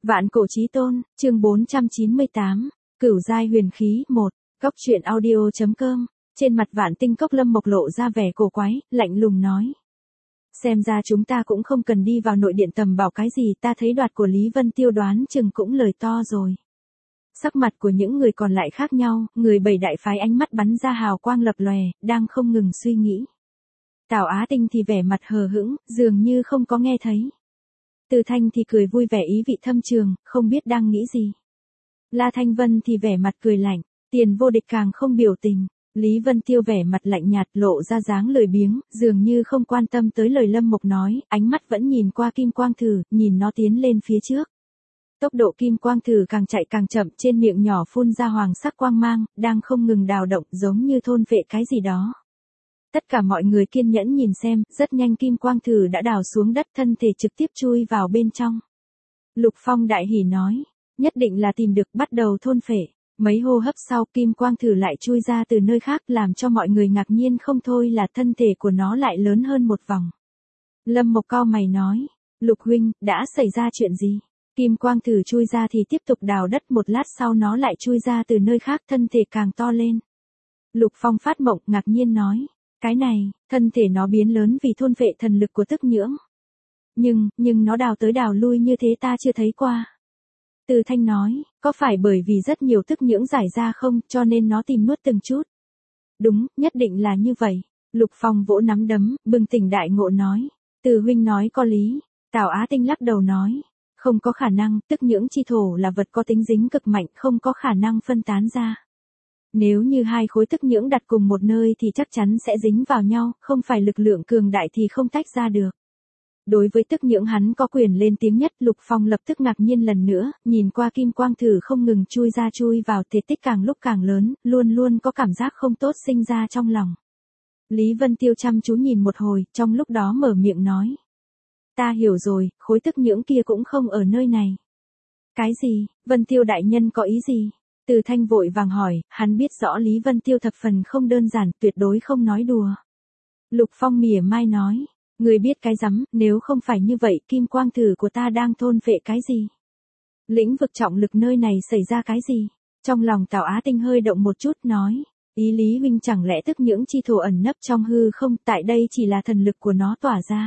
Vạn cổ chí tôn, chương 498, Cửu giai huyền khí 1, Cốc truyện audio.com. Trên mặt Vạn Tinh Cốc Lâm Mộc lộ ra vẻ cổ quái, lạnh lùng nói. Xem ra chúng ta cũng không cần đi vào nội điện tầm bảo cái gì, ta thấy đoạt của Lý Vân Tiêu đoán chừng cũng lời to rồi. Sắc mặt của những người còn lại khác nhau, người bảy đại phái ánh mắt bắn ra hào quang lập lòe, đang không ngừng suy nghĩ. Tào Á Tinh thì vẻ mặt hờ hững, dường như không có nghe thấy. Từ Thanh thì cười vui vẻ ý vị thâm trường, không biết đang nghĩ gì. La Thanh Vân thì vẻ mặt cười lạnh, Tiền Vô Địch càng không biểu tình. Lý Vân Tiêu vẻ mặt lạnh nhạt lộ ra dáng lười biếng, dường như không quan tâm tới lời Lâm Mộc nói, ánh mắt vẫn nhìn qua kim quang thử, nhìn nó tiến lên phía trước. Tốc độ kim quang thử càng chạy càng chậm, trên miệng nhỏ phun ra hoàng sắc quang mang, đang không ngừng đào động giống như thôn vệ cái gì đó. Tất cả mọi người kiên nhẫn nhìn xem, rất nhanh kim quang thử đã đào xuống đất, thân thể trực tiếp chui vào bên trong. Lục Phong đại hỉ nói, nhất định là tìm được, bắt đầu thôn phệ. Mấy hô hấp sau kim quang thử lại chui ra từ nơi khác, làm cho mọi người ngạc nhiên không thôi là thân thể của nó lại lớn hơn một vòng. Lâm Mộc cau mày nói, Lục huynh, đã xảy ra chuyện gì? Kim quang thử chui ra thì tiếp tục đào đất, một lát sau nó lại chui ra từ nơi khác, thân thể càng to lên. Lục Phong phát mộng, ngạc nhiên nói, cái này, thân thể nó biến lớn vì thôn vệ thần lực của tức nhưỡng. Nhưng nó đào tới đào lui như thế ta chưa thấy qua. Từ Thanh nói, có phải bởi vì rất nhiều tức nhưỡng giải ra không, cho nên nó tìm nuốt từng chút? Đúng, nhất định là như vậy. Lục Phong vỗ nắm đấm, bừng tỉnh đại ngộ nói. Từ huynh nói có lý. Tào Á Tinh lắc đầu nói. Không có khả năng, tức nhưỡng chi thổ là vật có tính dính cực mạnh, không có khả năng phân tán ra. Nếu như hai khối tức nhưỡng đặt cùng một nơi thì chắc chắn sẽ dính vào nhau, không phải lực lượng cường đại thì không tách ra được. Đối với tức nhưỡng hắn có quyền lên tiếng nhất, Lục Phong lập tức ngạc nhiên lần nữa, nhìn qua kim quang thử không ngừng chui ra chui vào, thể tích càng lúc càng lớn, luôn luôn có cảm giác không tốt sinh ra trong lòng. Lý Vân Tiêu chăm chú nhìn một hồi, trong lúc đó mở miệng nói. Ta hiểu rồi, khối tức nhưỡng kia cũng không ở nơi này. Cái gì, Vân Tiêu đại nhân có ý gì? Từ Thanh vội vàng hỏi, hắn biết rõ Lý Vân Tiêu thập phần không đơn giản, tuyệt đối không nói đùa. Lục Phong mỉa mai nói. Người biết cái rắm, nếu không phải như vậy, kim quang thử của ta đang thôn phệ cái gì? Lĩnh vực trọng lực nơi này xảy ra cái gì? Trong lòng Tào Á Tinh hơi động một chút nói, ý Lý huynh chẳng lẽ tức nhưỡng chi thổ ẩn nấp trong hư không, tại đây chỉ là thần lực của nó tỏa ra.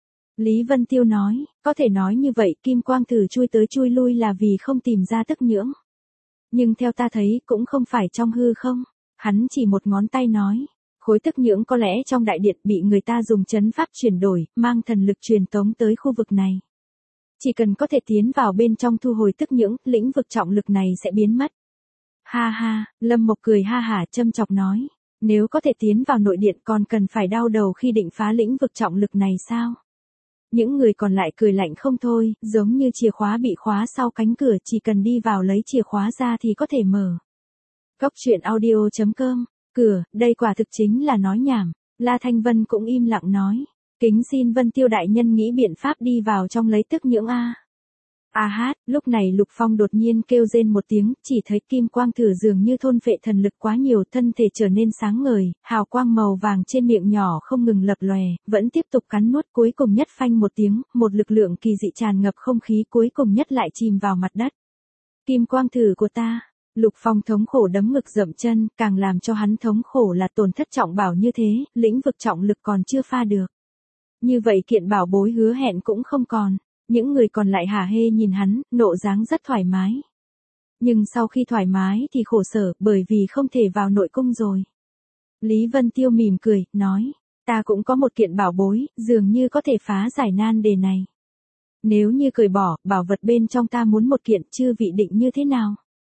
Lý Vân Tiêu nói, có thể nói như vậy, kim quang thử chui tới chui lui là vì không tìm ra tức nhưỡng. Nhưng theo ta thấy, cũng không phải trong hư không. Hắn chỉ một ngón tay nói. Khối tức nhưỡng có lẽ trong đại điện bị người ta dùng trấn pháp chuyển đổi, mang thần lực truyền tống tới khu vực này. Chỉ cần có thể tiến vào bên trong thu hồi tức nhưỡng, lĩnh vực trọng lực này sẽ biến mất. Ha ha, Lâm Mộc cười ha hả châm chọc nói. Nếu có thể tiến vào nội điện còn cần phải đau đầu khi định phá lĩnh vực trọng lực này sao? Những người còn lại cười lạnh không thôi, giống như chìa khóa bị khóa sau cánh cửa, chỉ cần đi vào lấy chìa khóa ra thì có thể mở. Cốc truyện audio.com. Cửa, đây quả thực chính là nói nhảm. La Thanh Vân cũng im lặng nói. Kính xin Vân Tiêu đại nhân nghĩ biện pháp đi vào trong lấy tức nhưỡng a. A hát, lúc này Lục Phong đột nhiên kêu rên một tiếng, chỉ thấy kim quang thử dường như thôn phệ thần lực quá nhiều, thân thể trở nên sáng ngời, hào quang màu vàng trên miệng nhỏ không ngừng lập lòe, vẫn tiếp tục cắn nuốt, cuối cùng nhất phanh một tiếng, một lực lượng kỳ dị tràn ngập không khí, cuối cùng nhất lại chìm vào mặt đất. Kim quang thử của ta. Lục Phong thống khổ đấm ngực dậm chân, càng làm cho hắn thống khổ là tổn thất trọng bảo như thế, lĩnh vực trọng lực còn chưa pha được. Như vậy kiện bảo bối hứa hẹn cũng không còn, những người còn lại hả hê nhìn hắn, nộ dáng rất thoải mái. Nhưng sau khi thoải mái thì khổ sở, bởi vì không thể vào nội cung rồi. Lý Vân Tiêu mỉm cười, nói, ta cũng có một kiện bảo bối, dường như có thể phá giải nan đề này. Nếu như cởi bỏ, bảo vật bên trong ta muốn một kiện, chư vị định như thế nào?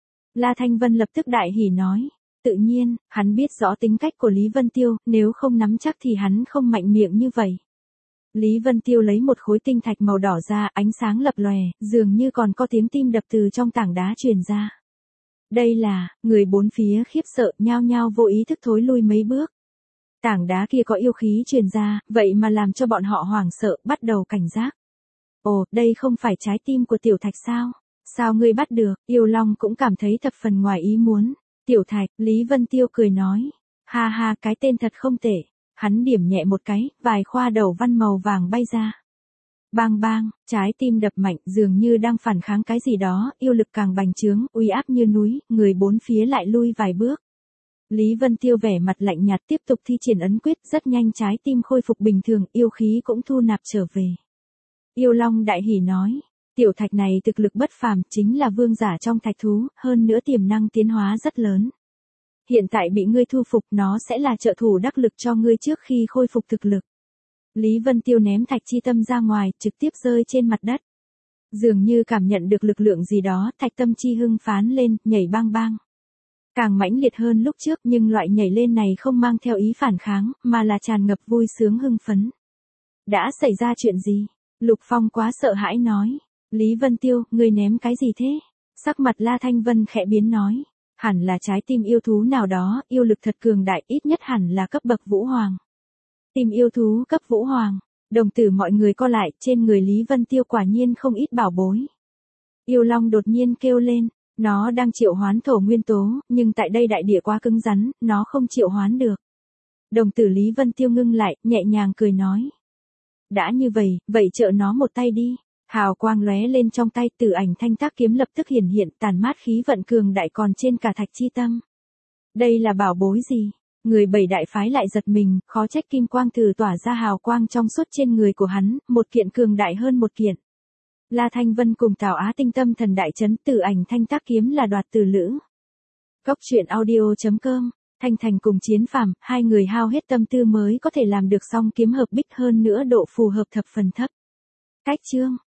La Thanh Vân lập tức đại hỉ nói, tự nhiên, hắn biết rõ tính cách của Lý Vân Tiêu, nếu không nắm chắc thì hắn không mạnh miệng như vậy. Lý Vân Tiêu lấy một khối tinh thạch màu đỏ ra, ánh sáng lập lòe, dường như còn có tiếng tim đập từ trong tảng đá truyền ra. Đây là, người bốn phía khiếp sợ, nhao nhao vô ý thức thối lui mấy bước. Tảng đá kia có yêu khí truyền ra, vậy mà làm cho bọn họ hoảng sợ, bắt đầu cảnh giác. Ồ, đây không phải trái tim của tiểu thạch sao? Sao ngươi bắt được? Yêu Long cũng cảm thấy thập phần ngoài ý muốn. Tiểu Thạch, Lý Vân Tiêu cười nói. Ha ha, cái tên thật không tệ. Hắn điểm nhẹ một cái, vài khoa đầu văn màu vàng bay ra. Bang bang, trái tim đập mạnh dường như đang phản kháng cái gì đó, yêu lực càng bành trướng, uy áp như núi, người bốn phía lại lui vài bước. Lý Vân Tiêu vẻ mặt lạnh nhạt tiếp tục thi triển ấn quyết, rất nhanh trái tim khôi phục bình thường, yêu khí cũng thu nạp trở về. Yêu Long đại hỉ nói, tiểu thạch này thực lực bất phàm, chính là vương giả trong thạch thú, hơn nữa tiềm năng tiến hóa rất lớn. Hiện tại bị ngươi thu phục, nó sẽ là trợ thủ đắc lực cho ngươi trước khi khôi phục thực lực. Lý Vân Tiêu ném thạch chi tâm ra ngoài, trực tiếp rơi trên mặt đất. Dường như cảm nhận được lực lượng gì đó, thạch tâm chi hưng phán lên, nhảy bang bang. Càng mãnh liệt hơn lúc trước, nhưng loại nhảy lên này không mang theo ý phản kháng, mà là tràn ngập vui sướng hưng phấn. Đã xảy ra chuyện gì? Lục Phong quá sợ hãi nói. Lý Vân Tiêu, ngươi ném cái gì thế? Sắc mặt La Thanh Vân khẽ biến nói. Hẳn là trái tim yêu thú nào đó, yêu lực thật cường đại, ít nhất hẳn là cấp bậc Vũ Hoàng. Tim yêu thú cấp Vũ Hoàng. Đồng tử mọi người co lại, trên người Lý Vân Tiêu quả nhiên không ít bảo bối. Yêu Long đột nhiên kêu lên, nó đang triệu hoán thổ nguyên tố, nhưng tại đây đại địa quá cứng rắn, nó không triệu hoán được. Đồng tử Lý Vân Tiêu ngưng lại, nhẹ nhàng cười nói. Đã như vậy trợ nó một tay đi. Hào quang lóe lên trong tay, Tử Ảnh Thanh Tác kiếm lập tức hiển hiện, tàn mát khí vận cường đại còn trên cả thạch chi tâm. Đây là bảo bối gì? Người bảy đại phái lại giật mình, khó trách kim quang từ tỏa ra hào quang trong suốt trên người của hắn, một kiện cường đại hơn một kiện. La Thanh Vân cùng Tào Á Tinh tâm thần đại chấn, Tử Ảnh Thanh Tác kiếm là đoạt từ lữ. Cốc truyện audio.com, Thanh Thành cùng Chiến Phàm, hai người hao hết tâm tư mới có thể làm được song kiếm hợp bích, hơn nữa độ phù hợp thập phần thấp. Cách chương